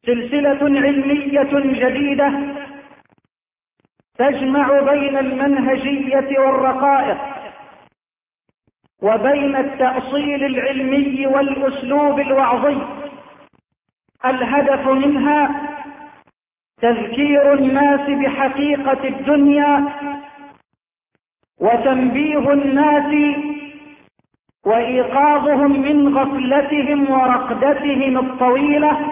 سلسلة علمية جديدة تجمع بين المنهجية والرقائق وبين التأصيل العلمي والأسلوب الوعظي. الهدف منها تذكير الناس بحقيقة الدنيا وتنبيه الناس وإيقاظهم من غفلتهم ورقدتهم الطويلة.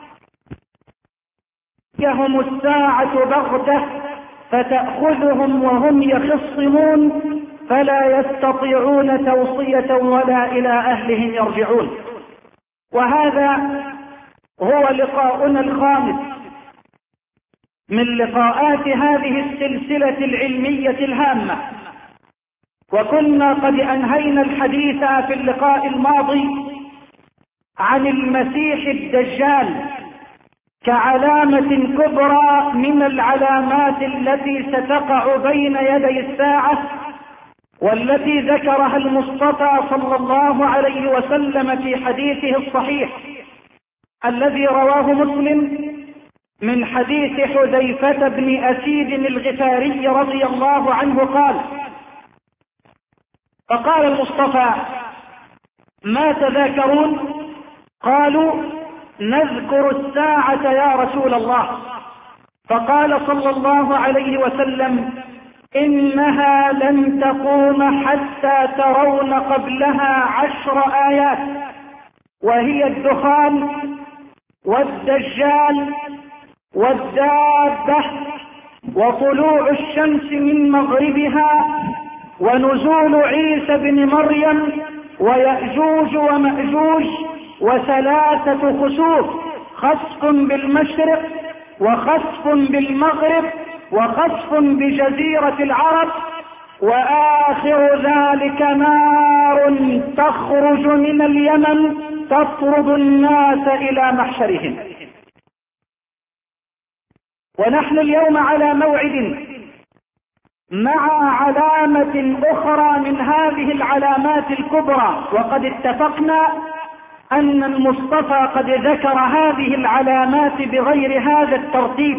يهم الساعة بغتة فتأخذهم وهم يخصمون فلا يستطيعون توصية ولا إلى أهلهم يرجعون. وهذا هو لقاؤنا الخامس من لقاءات هذه السلسلة العلمية الهامة، وكنا قد أنهينا الحديث في اللقاء الماضي عن المسيح الدجال كعلامة كبرى من العلامات التي ستقع بين يدي الساعة، والتي ذكرها المصطفى صلى الله عليه وسلم في حديثه الصحيح الذي رواه مسلم من حديث حذيفة بن أسيد الغفاري رضي الله عنه قال: فقال المصطفى: ما تذاكرون؟ قالوا: نذكر الساعة يا رسول الله. فقال صلى الله عليه وسلم: إنها لن تقوم حتى ترون قبلها 10 آيات، وهي الدخان والدجال والدابة وطلوع الشمس من مغربها ونزول عيسى بن مريم ويأجوج ومأجوج وثلاثة خسوف، خسف بالمشرق وخسف بالمغرب وخسف بجزيرة العرب، وآخر ذلك نار تخرج من اليمن تطرد الناس إلى محشرهم. ونحن اليوم على موعد مع علامة أخرى من هذه العلامات الكبرى، وقد اتفقنا أن المصطفى قد ذكر هذه العلامات بغير هذا الترتيب،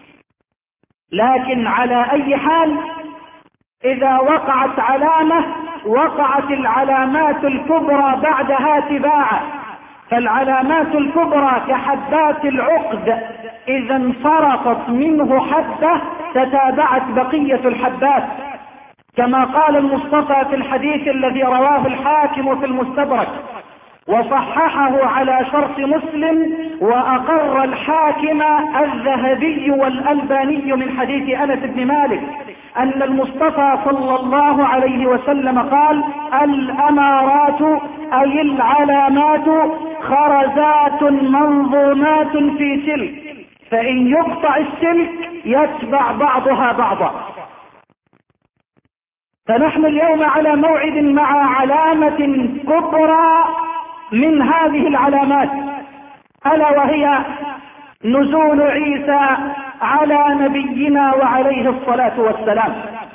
لكن على أي حال إذا وقعت علامة وقعت العلامات الكبرى بعدها تباعا، فالعلامات الكبرى كحبات العقد إذا انفرطت منه حبة تتابعت بقية الحبات، كما قال المصطفى في الحديث الذي رواه الحاكم في المستدرك وصححه على شرط مسلم، وأقر الحاكم الذهبي والألباني من حديث أنس بن مالك أن المصطفى صلى الله عليه وسلم قال: الأمارات أي العلامات خرزات منظومات في سلك، فإن يقطع السلك يتبع بعضها بعضا. فنحن اليوم على موعد مع علامة كبرى من هذه العلامات، ألا وهي نزول عيسى على نبينا وعليه الصلاة والسلام.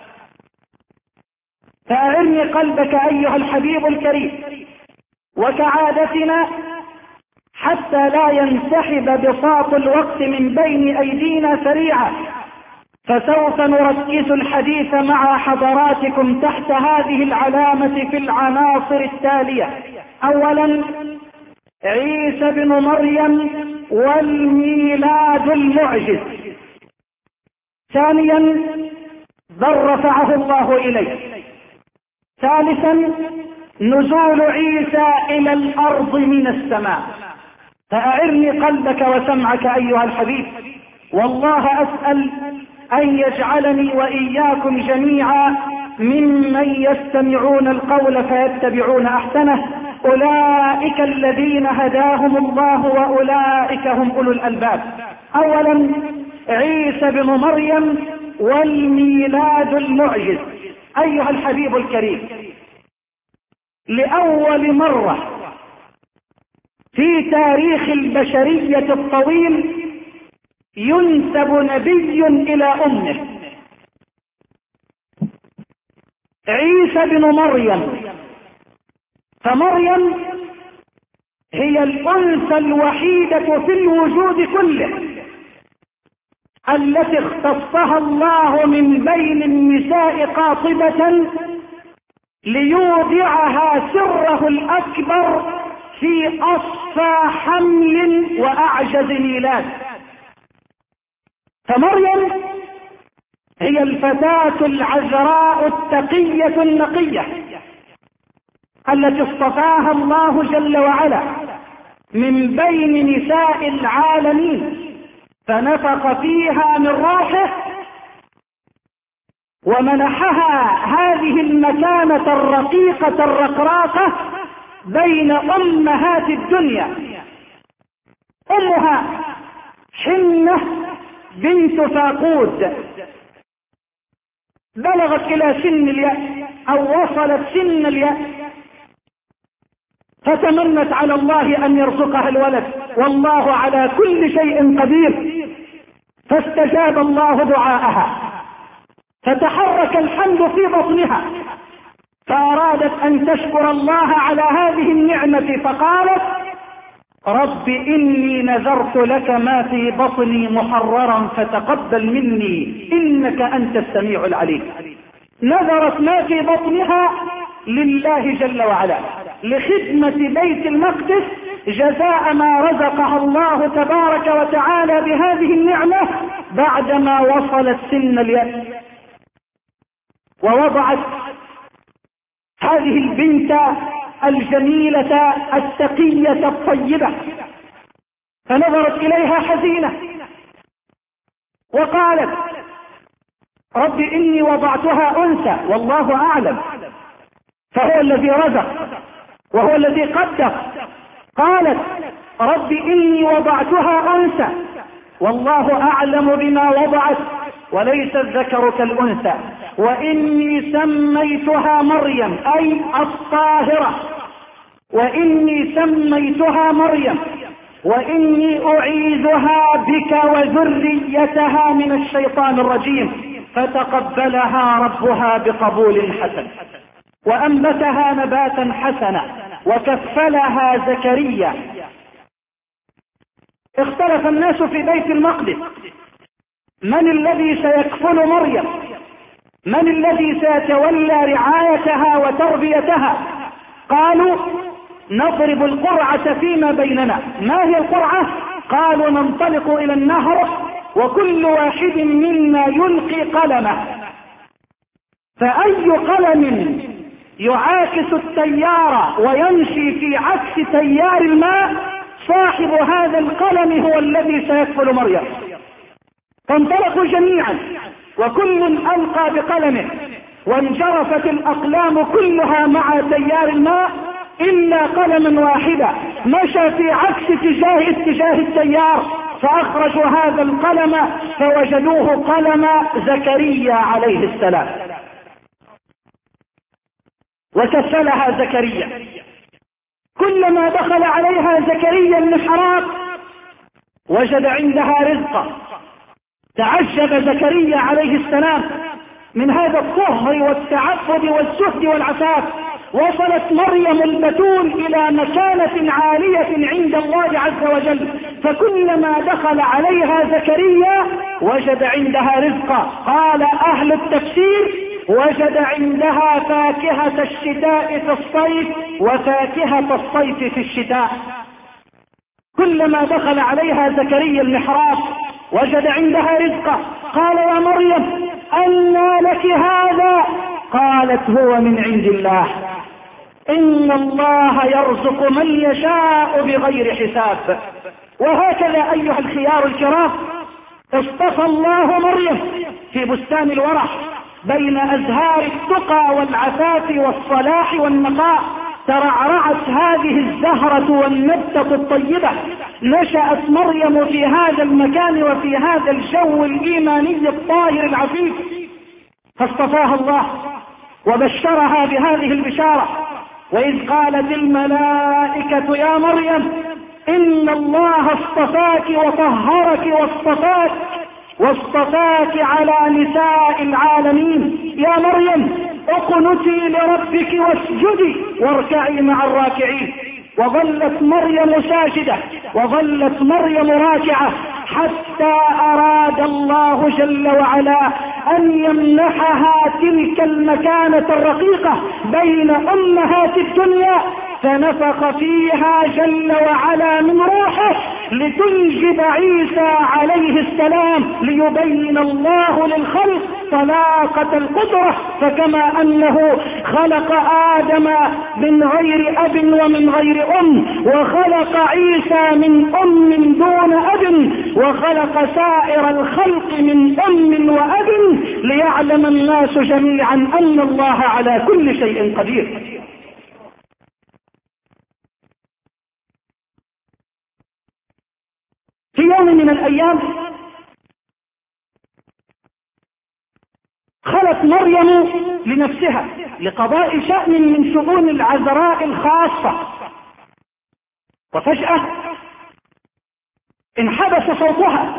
فأعرني قلبك أيها الحبيب الكريم، وكعادتنا حتى لا ينسحب بساط الوقت من بين أيدينا سريعا، فسوف نركز الحديث مع حضراتكم تحت هذه العلامة في العناصر التالية: أولا عيسى بن مريم والميلاد المعجز. ثانيا بل رفعه الله إليه. ثالثا نزول عيسى إلى الأرض من السماء. فأعرني قلبك وسمعك أيها الحبيب، والله أسأل أن يجعلني وإياكم جميعا ممن يستمعون القول فيتبعون أحسنه، أولئك الذين هداهم الله وأولئك هم أولو الألباب. أولا عيسى بن مريم والميلاد المعجز. أيها الحبيب الكريم، لأول مرة في تاريخ البشرية الطويل ينسب نبي إلى أمه. عيسى بن مريم، فمريم هي الأنثى الوحيدة في الوجود كله التي اختصها الله من بين النساء قاطبة ليودعها سره الأكبر في أصفى حمل وأعجز ميلاد. فمريم هي الفتاة العذراء التقية النقية التي اصطفاها الله جل وعلا من بين نساء العالمين، فنفخ فيها من روحه ومنحها هذه المكانة الرقيقة الرقراقة بين أمهات الدنيا. أمها حنة بنت فاقود بلغت إلى سن اليأس أو وصلت سن اليأس، فتمنت على الله أن يرزقها الولد، والله على كل شيء قدير، فاستجاب الله دعاءها، فتحرك الحمل في بطنها، فأرادت أن تشكر الله على هذه النعمة، فقالت: رب إني نذرت لك ما في بطني محررا فتقبل مني إنك أنت السميع العليم. نذرت ما في بطنها لله جل وعلا لخدمة بيت المقدس، جزاء ما رزقها الله تبارك وتعالى بهذه النعمة بعدما وصلت سن اليأس. ووضعت هذه البنت الجميلة التقية الطيبة، فنظرت إليها حزينة وقالت: رب إني وضعتها أنثى والله أعلم، فهو الذي رزق وهو الذي قدر. قالت: رب إني وضعتها أنثى والله أعلم بما وضعت وليس الذكر كالأنثى وإني سميتها مريم أي الطاهرة، وإني سميتها مريم وإني أعيذها بك وذريتها من الشيطان الرجيم. فتقبلها ربها بقبول حسن وأنبتها نباتا حسنا وكفلها زكريا. اختلف الناس في بيت المقدس من الذي سيكفل مريم، من الذي سيتولى رعايتها وتربيتها. قالوا: نضرب القرعة فيما بيننا. ما هي القرعة؟ قالوا: ننطلق إلى النهر وكل واحد منا يلقي قلمه، فأي قلم يعاكس التيار ويمشي في عكس تيار الماء صاحب هذا القلم هو الذي سيكفل مريم. فانطلقوا جميعا وكل ألقى بقلمه، وانجرفت الأقلام كلها مع تيار الماء إلا قلما واحدا مشى في عكس اتجاه التيار، فأخرجوا هذا القلم فوجدوه قلم زكريا عليه السلام، وكفلها زكريا. كلما دخل عليها زكريا المحراب وجد عندها رزقا. تعجب زكريا عليه السلام من هذا الطهر والتعبد والزهد والعفاف. وصلت مريم البتول إلى مكانة عالية عند الله عز وجل، فكلما دخل عليها زكريا وجد عندها رزقا. قال أهل التفسير: وجد عندها فاكهة الشتاء في الصيف وفاكهة الصيف في الشتاء. كلما دخل عليها زكريا المحراب وجد عندها رزقا. قال: يا مريم أنى لك هذا؟ قالت: هو من عند الله، إن الله يرزق من يشاء بغير حساب. وهكذا أيها الخيار الكرام اصطفى الله مريم في بستان الورع بين أزهار التقى والعفاف والصلاح والنقاء. ترعرعت هذه الزهرة والنبتة الطيبة، نشأت مريم في هذا المكان وفي هذا الجو الإيماني الطاهر العفيف، فاصطفاها الله وبشرها بهذه البشارة. وإذ قالت الملائكة: يا مريم إن الله اصطفاك وطهرك واصطفاك على نساء العالمين. يا مريم اقنتي لربك واسجدي واركعي مع الراكعين. وظلت مريم ساجدة وظلت مريم راكعة، حتى أراد الله جل وعلا أن يمنحها تلك المكانة الرقيقة بين أمهات الدنيا، فنفخ فيها جل وعلا من روحه لتنجب عيسى عليه السلام، ليبين الله للخلق طلاقة القدرة. فكما أنه خلق آدم من غير أب ومن غير أم، وخلق عيسى من أم دون أب، وخلق سائر الخلق من أم وأب، ليعلم الناس جميعا أن الله على كل شيء قدير. في يوم من الأيام خلت مريم لنفسها لقضاء شأن من شؤون العذراء الخاصة، وفجأة انحبس صوتها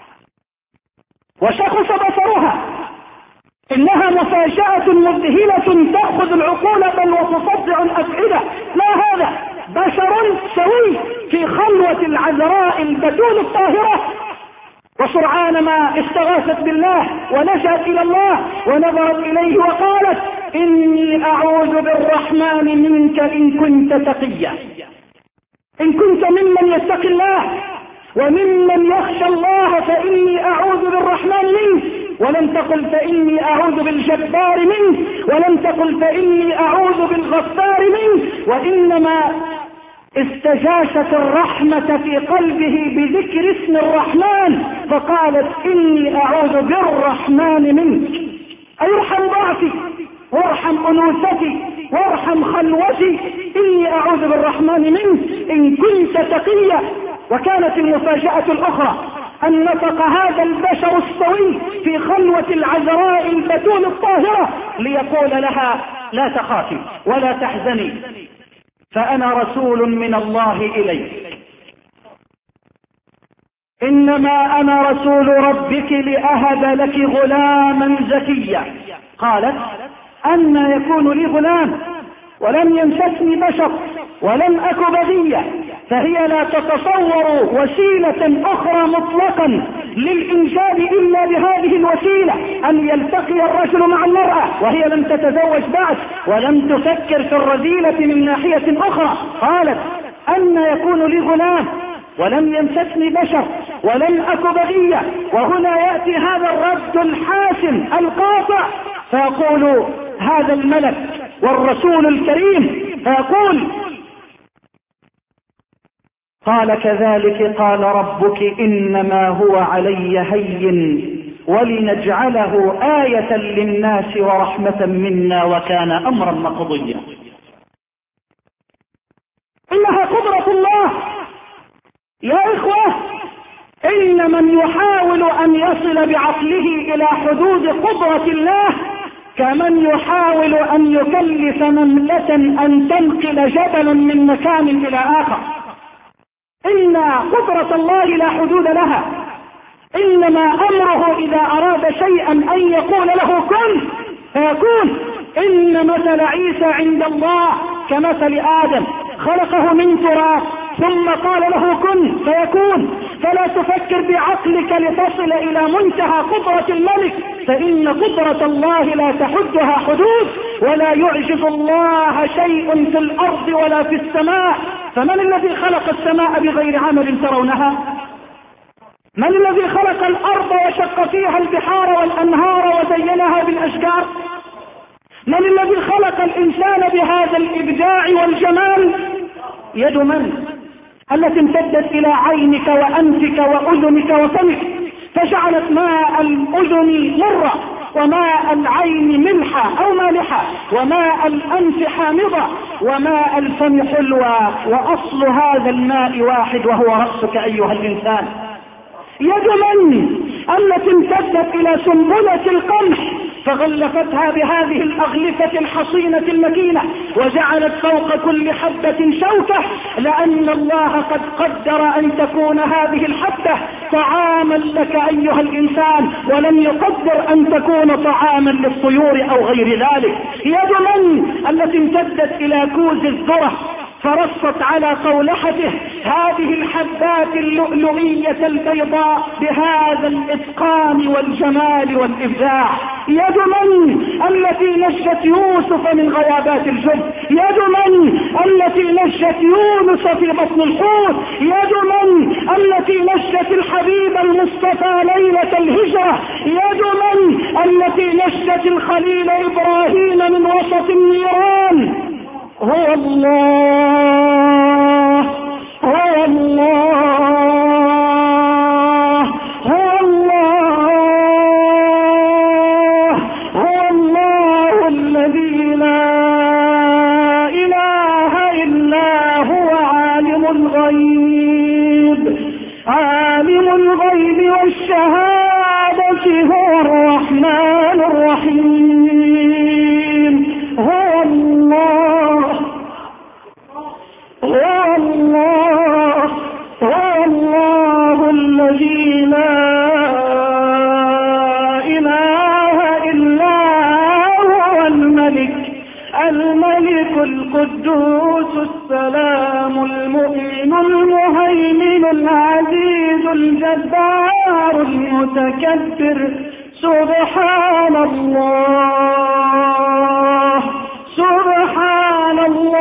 وشخص بصرها. إنها مفاجأة مذهلة تأخذ العقول بل وتصدع الأفئدة. ما هذا؟ بشر سوي في خلوة العذراء البتول الطاهرة، وسرعان ما استغاثت بالله ولجأت إلى الله ونظرت إليه وقالت: إني أعوذ بالرحمن منك إن كنت تقيا، إن كنت ممن يتقي الله وممن يخشى الله فإني أعوذ بالرحمن منك. ولم تقل فإني أعوذ بالجبار منك، ولم تقل فإني أعوذ بالغفار منك، وإنما استجاشت الرحمة في قلبه بذكر اسم الرحمن، فقالت: إني أعوذ بالرحمن منك، أي ارحم ضعفي وارحم أنوثتي وارحم خلوتي، إني أعوذ بالرحمن منك إن كنت تقيا. وكانت المفاجأة الأخرى أن نطق هذا البشر السوي في خلوة العذراء البتول الطاهرة ليقول لها: لا تخافي ولا تحزني، فأنا رسول من الله إليك، إنما أنا رسول ربك لأهب لك غلاما زكيا. قالت: أن يكون لي غلام ولم يمسسني بشر ولم أك بغيا. فهي لا تتصور وسيلة أخرى مطلقا للإنجاب إلا بهذه الوسيلة، أن يلتقي الرجل مع المرأة وهي لم تتزوج بعد ولم تفكر في الرذيلة من ناحية أخرى. قالت: أن يكون لي غلام ولم يمسسني بشر ولم أك بغيا. وهنا يأتي هذا الرد الحاسم القاطع، فيقول هذا الملك والرسول الكريم، فيقول: قال: كذلك قال ربك إنما هو علي هين ولنجعله آية للناس ورحمة منا وكان أمرا مقضيا. إنها قدرة الله يا إخوة. إن من يحاول أن يصل بعقله إلى حدود قدرة الله كمن يحاول أن يكلف نملة أن تنقل جبلا من مكان إلى آخر. إن قدرة الله لا حدود لها، إنما أمره إذا أراد شيئا أن يقول له كن فيكون. إن مثل عيسى عند الله كمثل آدم، خلقه من تراب ثم قال له كن فيكون. فلا تفكر بعقلك لتصل إلى منتهى قدرة الملك، فإن قدرة الله لا تحدها حدود، ولا يعجز الله شيء في الأرض ولا في السماء. فمن الذي خلق السماء بغير عمل ترونها؟ من الذي خلق الأرض وشق فيها البحار والأنهار وزينها بالأشجار؟ من الذي خلق الإنسان بهذا الإبداع والجمال؟ يد من؟ التي امتدت إلى عينك وأنفك وأذنك وفمك، فجعلت ماء الأذن مرة وماء العين ملحا أو مالحا وماء الأنف حامضا وماء الفم حلوى، وأصل هذا الماء واحد وهو رأسك أيها الإنسان. يد من؟ التي امتدت إلى سنبلة القمح فغلفتها بهذه الأغلفة الحصينة المكينة وجعلت فوق كل حبة شوكة، لأن الله قد قدر أن تكون هذه الحبة طعاما لك أيها الإنسان، ولم يقدر أن تكون طعاما للطيور أو غير ذلك. يد من؟ التي امتدت إلى كوز الذرة فرصت على قولحته هذه الحبات اللؤلؤية البيضاء بهذا الإتقان والجمال والإبداع. يد من التي نجت يوسف من غيابات الجب؟ يد من التي نجت يونس في بطن الحوت؟ يد من التي نجت الحبيب المصطفى ليلة الهجرة؟ يد من التي نجت الخليل إبراهيم من وسط النيران؟ هو الله، هو الله، هو الله، هو الله الذي لا إله إلا هو عالم الغيب، عالم الغيب والشهادة، هو الرحمن الرحيم. هو الله، هو الله، هو الله الذي لا إله إلا هو الملك، الملك القدوس السلام المؤمن المهيمن العزيز الجبار المتكبر. سبحان الله، سبحان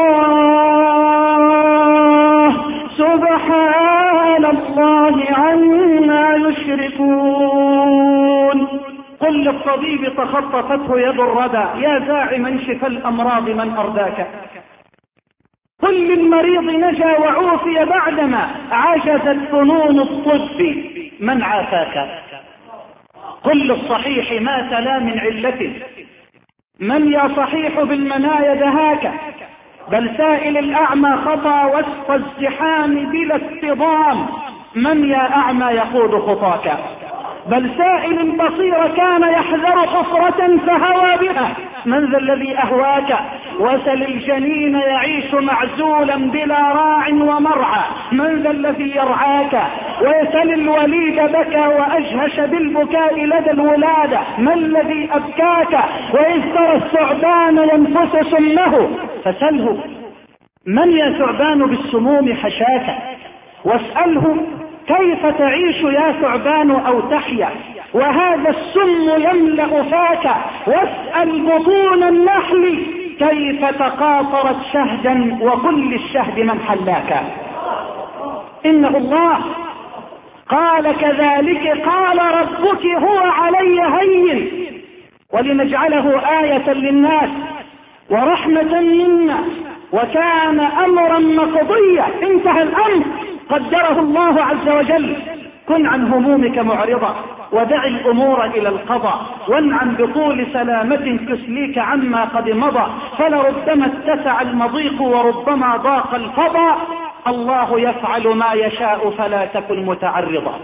الله، سبحان الله عما يشركون. قل للطبيب تخطفته يد الردى يا زاعما شفى الأمراض من أرداك. قل للمريض نجا وعوفي بعدما عجزت فنون الطب من عافاك. قل للصحيح مات لا من علة من يا صحيح بالمنايا دهاك. بل سائل الأعمى خطى وسط الزحام بلا اصطدام من يا أعمى يقود خطاك. بل سائل البصير كان يحذر حفرة فهوى بها من ذا الذي أهواك. وسل الجنين يعيش معزولا بلا راع ومرعى من ذا الذي يرعاك. ويسل الوليد بكى وأجهش بالبكاء لدى الولادة ما الذي أبكاك. وإذ ترى الثعبان ينفس سمه فسله من يا ثعبان بالسموم حشاك. واسأله كيف تعيش يا ثعبان أو تحيا وهذا السم يملأ فاك. واسأل بطون النحل كيف تقاطرت شهدا وقل للشهد من حلاك. إنه الله قال كذلك قال ربك هو علي هين ولنجعله آية للناس ورحمة منا وكان أمرا مقضيا. انتهى الأمر قدره الله عز وجل. كن عن همومك معرضا ودع الأمور إلى القضاء وانعم بطول سلامة تسليك عما قد مضى. فلربما اتسع المضيق وربما ضاق الفضاء. الله يفعل ما يشاء فلا تكن متعرضا.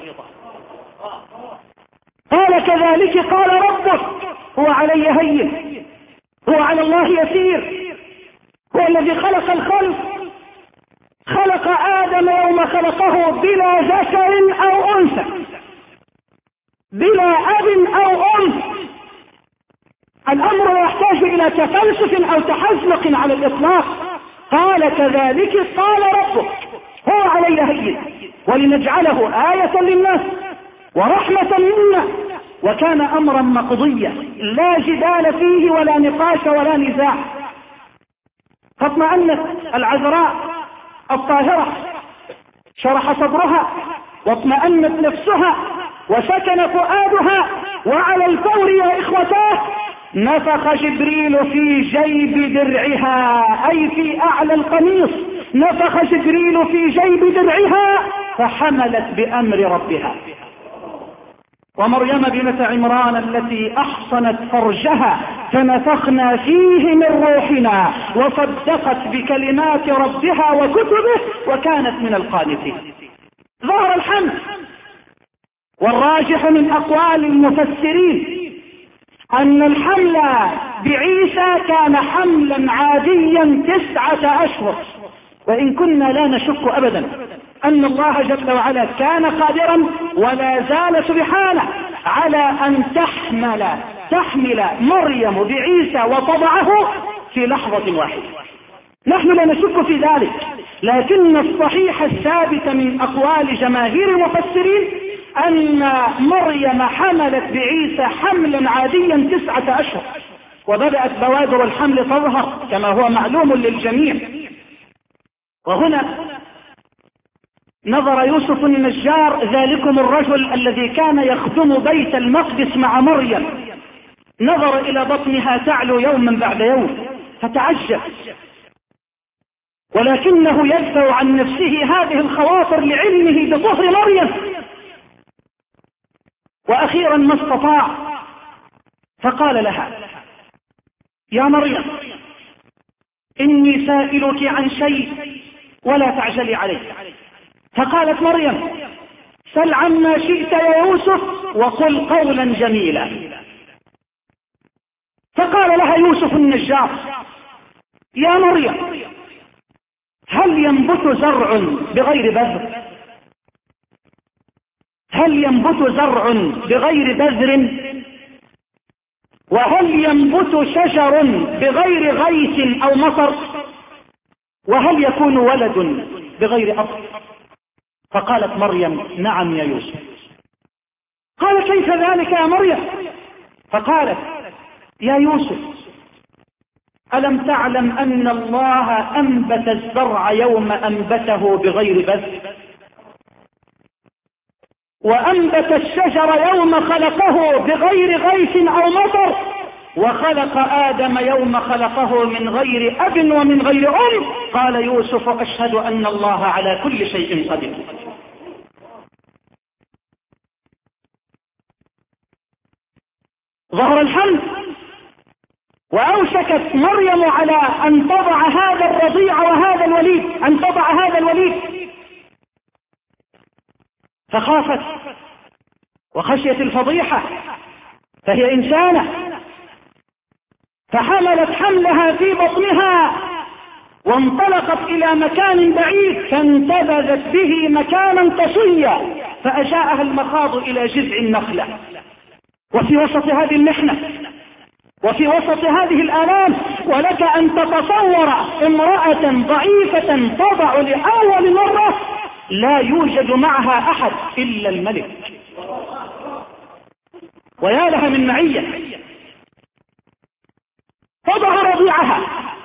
قال كذلك قال ربك هو علي هين هو على الله يسير. هو الذي خلق الخلق. خلق آدم يوم خلقه بلا ذكر أو أنثى بلا أب أو أم. الأمر يحتاج إلى تفلسف أو تحزلق على الإطلاق. قال كذلك قال ربك هو علي هين ولنجعله آية للناس ورحمة منا وكان أمرا مقضيا لا جدال فيه ولا نقاش ولا نزاع. فاطمأنت العذراء الطاهرة شرح صدرها واطمأنت نفسها وسكن فؤادها وعلى الفور يا إخوتاه نفخ جبريل في جيب درعها أي في أعلى القميص. نفخ جبريل في جيب درعها فحملت بأمر ربها. ومريم بنت عمران التي أحصنت فرجها فنفخنا فيه من روحنا وصدقت بكلمات ربها وكتبه وكانت من القانتين. ظهر الحمل. والراجح من أقوال المفسرين أن الحمل بعيسى كان حملا عاديا 9 أشهر. وإن كنا لا نشك أبدا أن الله جل وعلا كان قادرا ولا زال سبحانه على أن تحمل مريم بعيسى وتضعه في لحظة واحدة. نحن لا نشك في ذلك، لكن الصحيح الثابت من أقوال جماهير المفسرين أن مريم حملت بعيسى حملا عاديا 9 أشهر، وبدأت بوادر الحمل تظهر كما هو معلوم للجميع. وهنا نظر يوسف النجار، ذلكم الرجل الذي كان يخدم بيت المقدس مع مريم، نظر إلى بطنها تعلو يوما بعد يوم فتعجب، ولكنه يدفع عن نفسه هذه الخواطر لعلمه بطهر مريم، وأخيرا ما استطاع فقال لها: يا مريم إني سائلك عن شيء ولا تعجلي عليه. فقالت مريم: سل عما شئت يا يوسف وقل قولا جميلا. فقال لها يوسف النجار: يا مريم هل ينبت زرع بغير بذر؟ هل ينبت زرع بغير بذر؟ وهل ينبت شجر بغير غيث أو مطر؟ وهل يكون ولد بغير أب؟ فقالت مريم: نعم يا يوسف. قال: كيف ذلك يا مريم؟ فقالت: يا يوسف ألم تعلم أن الله أنبت الزرع يوم أنبته بغير بذر، وأنبت الشجر يوم خلقه بغير غيث أو مطر، وخلق آدم يوم خلقه من غير أب ومن غير أم؟ قال يوسف: أشهد أن الله على كل شيء قدير. ظهر الحمل، وأوشكت مريم على أن تضع هذا الرضيع وهذا الوليد، أن تضع هذا الوليد، فخافت وخشيت الفضيحة، فهي إنسانة، فحملت حملها في بطنها وانطلقت إلى مكان بعيد، فانتبذت به مكانا قصيا، فأجاءها المخاض إلى جذع النخلة. وفي وسط هذه المحنة وفي وسط هذه الآلام، ولك أن تتصور امرأة ضعيفة تضع لأول مرة لا يوجد معها أحد إلا الملك، ويا لها من معية، تضع رضيعها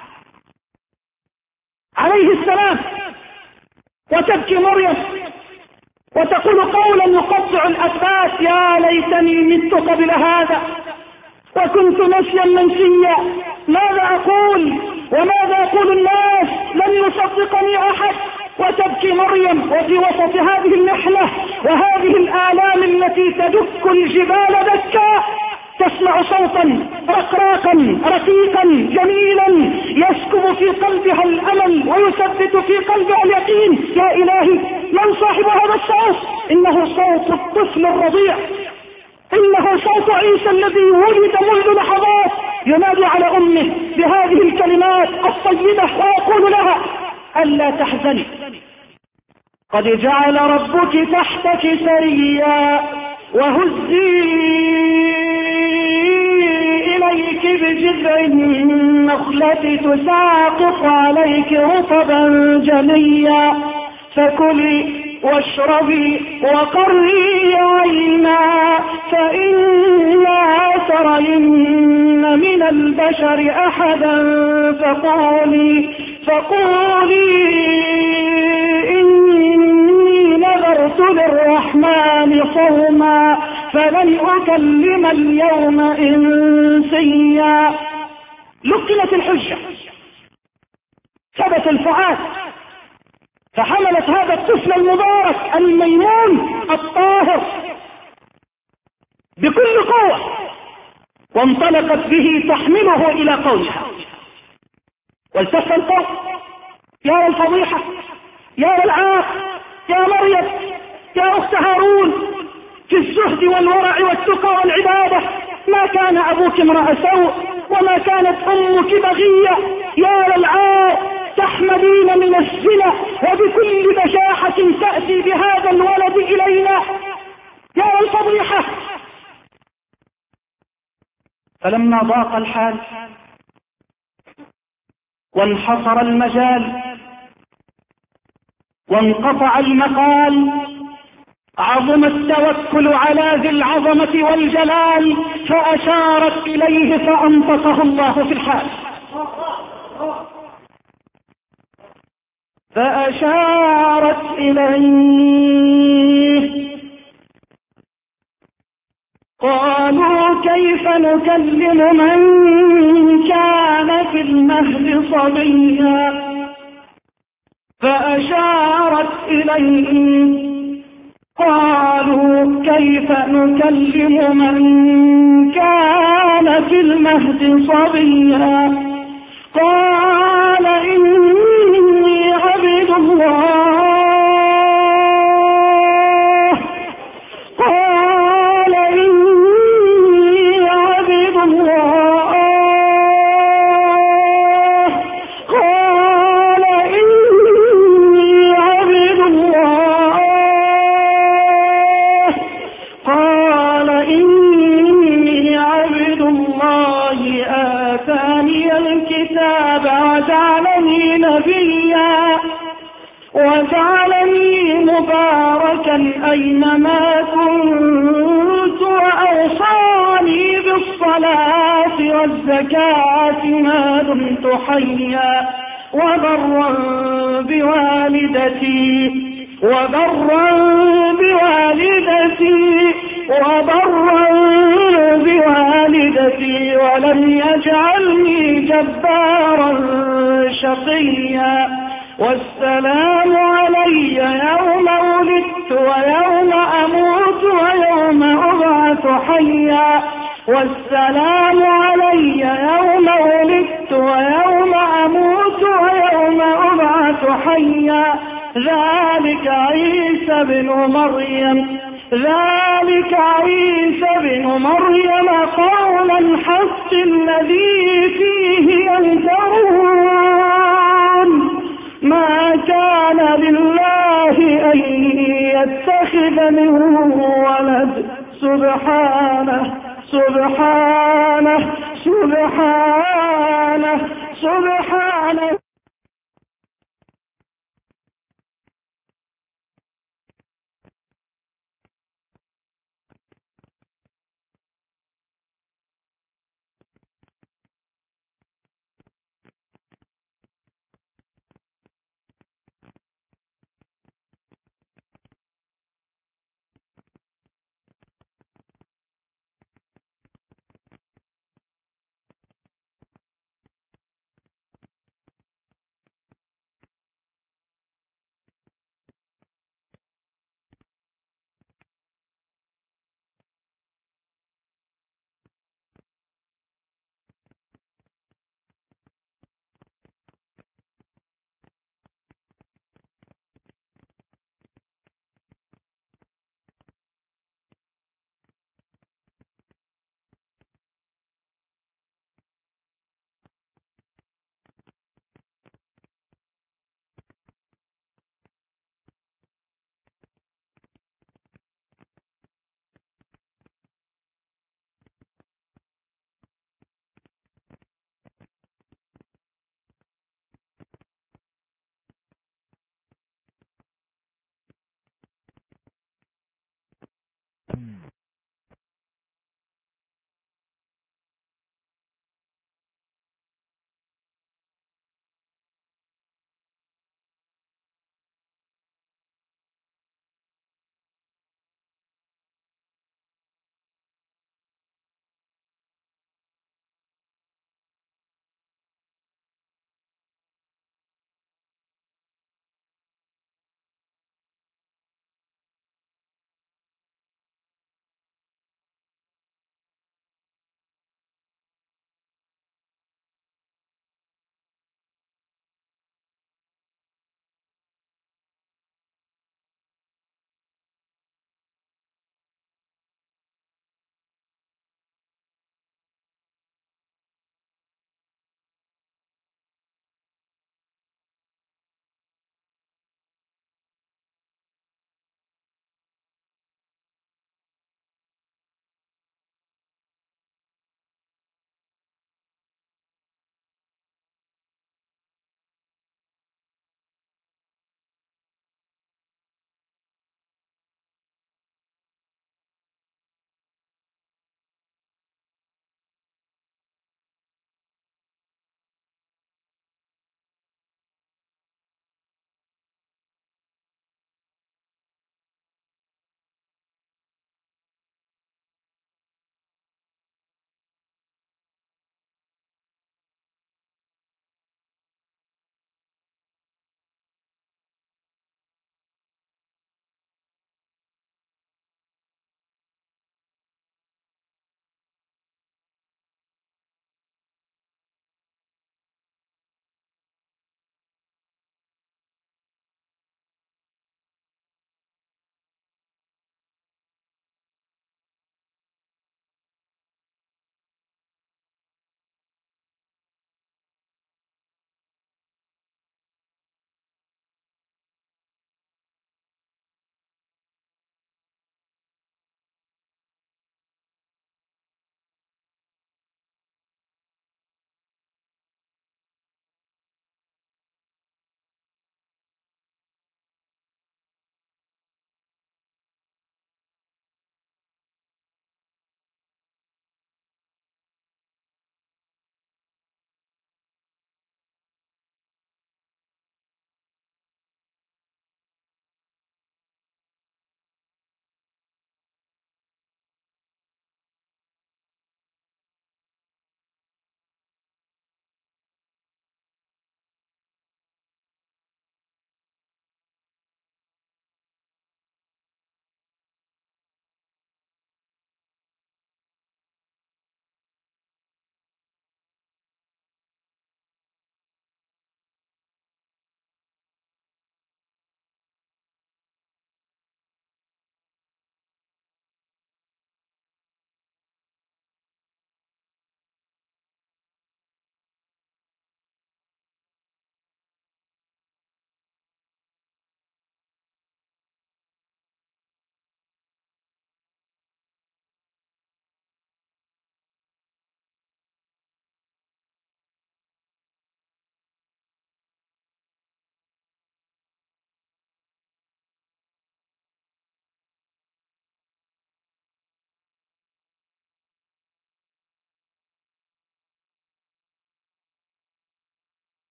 عليه السلام، وتبكي مريم وتقول قولا يقطع الأثبات: يا ليتني مت قبل هذا وكنت نسيا منسيا، ماذا أقول وماذا يقول الناس، لن يصدقني أحد. وتبكي مريم وفي وسط هذه المحنة وهذه الآلام التي تدك الجبال دكا، تسمع صوتا رقراقا رقيقا جميلا يسكب في قلبها الأمل ويثبت في قلبها اليقين: يا إلهي من صاحب هذا الصوت؟ إنه صوت الطفل الرضيع، إنه صوت عيسى الذي ولد منذ لحظات، ينادي على أمه بهذه الكلمات الطيبة ويقول لها: ألا تحزني، قد جعل ربك تحتك سريا، وهزي إليك بجذع النخلة تساقط عليك رطبا جنيا، فكلي واشربي وقري عينا، فإنا ترين من البشر أحدا فقولي إني نذرت للرحمن صوما فلن أكلم اليوم إنسيا. لقنت الحجة، ثبت الفعال، فحملت هذا الطفل المبارك الميمون الطاهر بكل قوة، وانطلقت به تحمله إلى قومها. والتف القوم: يا الفضيحة، يا العار، يا مريم، يا أخت هارون، في الزهد والورع والتقى والعبادة، ما كان أبوك امرأ سوء وما كانت أمك بغية، يا للعار، تحملين من الزنا وبكل بجاحة تأتي بهذا الولد إلينا، يا الفضيحة. فلما ضاق الحال وانحصر المجال وانقطع المقال. عظم التوكل على ذي العظمة والجلال، فأشارت إليه فأنطقه الله في الحال. فأشارت إليه قالوا كيف نكلم من كان في المهد صبيا. فأشارت إليه قالوا كيف نكلم من كان في المهد صبيا. قال إني عبد الله. قال إني عبد الله. قال إني عبد الله. قال إني عبد الله آتاني الكتاب وجعلني نبيا وجعلني مباركا أينما كنت وأوصاني بالصلاة والزكاة ما دمت حيا وبرا بوالدتي ولم يجعلني جبارا شقيا. والسلام علي يوم ولدت ويوم أموت ويوم أبعث حيا. والسلام علي يوم ولدت ويوم أموت ويوم أبعث حيا. ذلك عيسى بن مريم قول الحق الذي فيه يمترون. ما كان لله أن يتخذ من ولد سبحانه